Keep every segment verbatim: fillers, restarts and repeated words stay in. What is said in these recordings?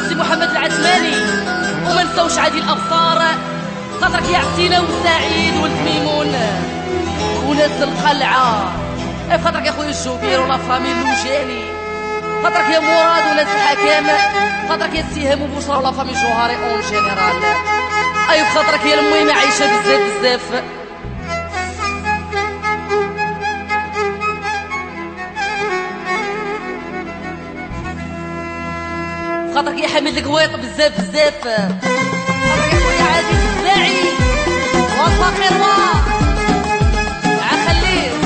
سي محمد العثماني، وما نساوش عادي الابصار خاطرك يا عسينا وسعيد ولد ميمون وناس القلعه، خاطرك يا خويا الجوبير ولا فامي اللوجاني، خاطرك يا مراد وناس الحكام، خاطرك يا سيهام وبشرى ولا فامي جوهري اون جينيرال، اي خاطرك يا المهم عايشه بزاف بزاف. خاطرك يا حميد القويط بزاف بزاف، خاطرك يا خويا عزيز الزاعي والله خير الله عخليه.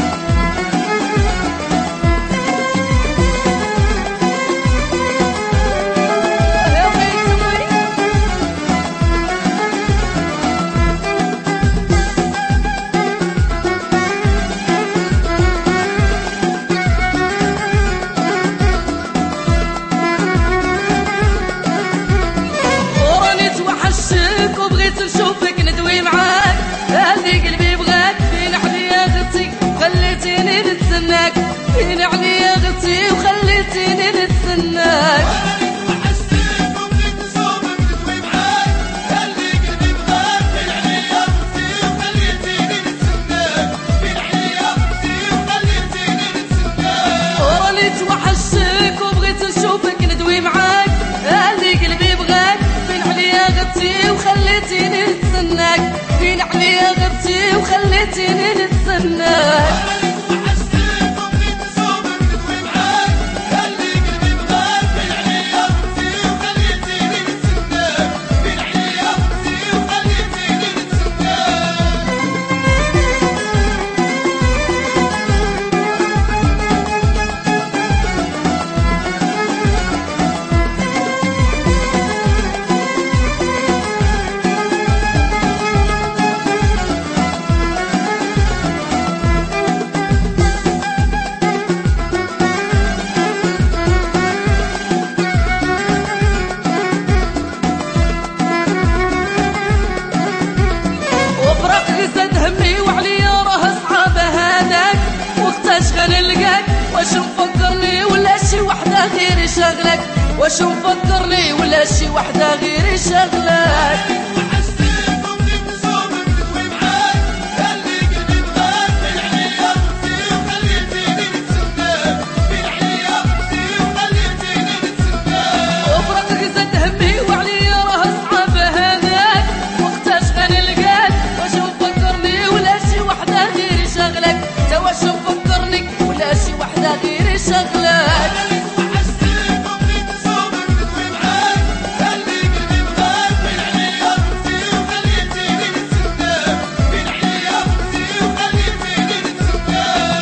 نشوفك ندوي معاك، هذي قلبي بغاك، فين عليا غتي خليتيني نتسناك، فين عليا غتي وخليتيني نتسناك. وحشتك وبغيت نشوفك ندوي معاك، هذي قلبي بغاك، فين عليا غتي وخليتيني نتسناك، فين عليا غتي وخليتيني نتسناك. وراني توحشتك وبغيت نشوفك ندوي معاك، هذي قلبي بغاك، فين عليا غتي وخليتيني نتسناك، فين عليا غبتي وخليتيني نتسناك. وحشتك وبغيت نشوفك ندوي معاك، خلي قلبي بغاك، فين عليا غبتي وخليتيني نتسناك، فين عليا غبتي وخليتيني نتسناك. واش مفكرني ولا شي وحده غير شغلك، واش مفكرني ولا شي وحده غير شغلك. وحشتك وبغيت نشوفك ندوي معاك، خلي قلبي بغاك، فين عليا غبتي وخليتيني نتسناك، فين عليا غبتي وخليتيني نتسناك. وفرقك زاد همي وعليا راه صعاب هذاك، وقتاش غنلقاك، واش مفكرني ولا شي وحده غير شغلك، تا واش مفكرني ولا شي وحده غير شغلك. وحشتك وبغيت نشوفك ندوي معاك، خلي قلبي بغاك، فين عليا غبتي وخليتيني نتسناك، فين عليا غبتي وخليتيني نتسناك.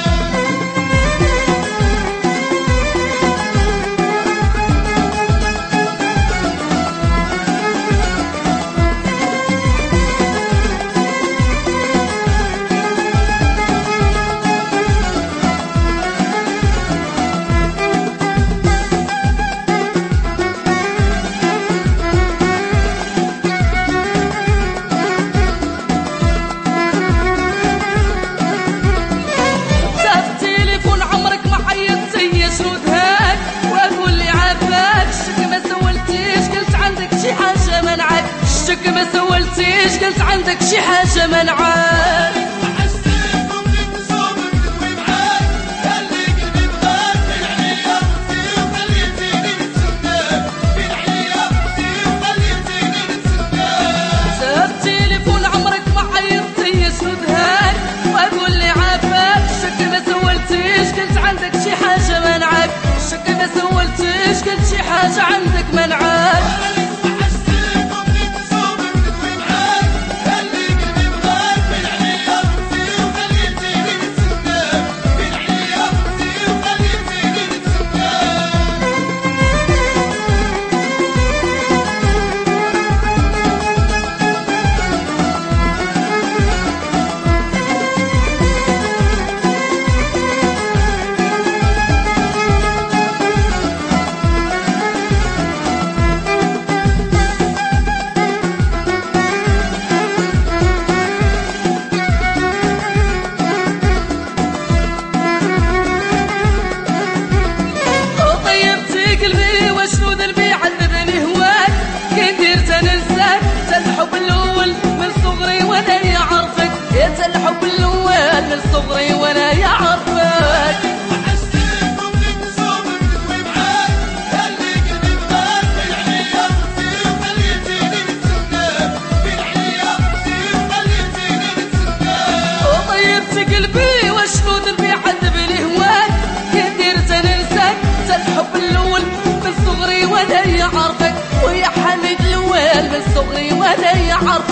شك ما سولتيش قلت عندك شي حاجة منعاك. وحشتك وبغيت نشوفك ندوي معاك، خلي قلبي بغاك، فين عليا غبتي وخليتيني نتسناك، فين عليا غبتي وخليتيني نتسناك. ساب تليفون عمرك ما عيطتي سودهاك، واقول لي عافاك، شك ما سولتيش قلت عندك شي حاجة منعاك، شك ما سولتيش قلت شي حاجة عندك منعاك. وحشتك وبغيت نشوفك ندوي معاك، خلي قلبي بغاك، فين عليا علي عرض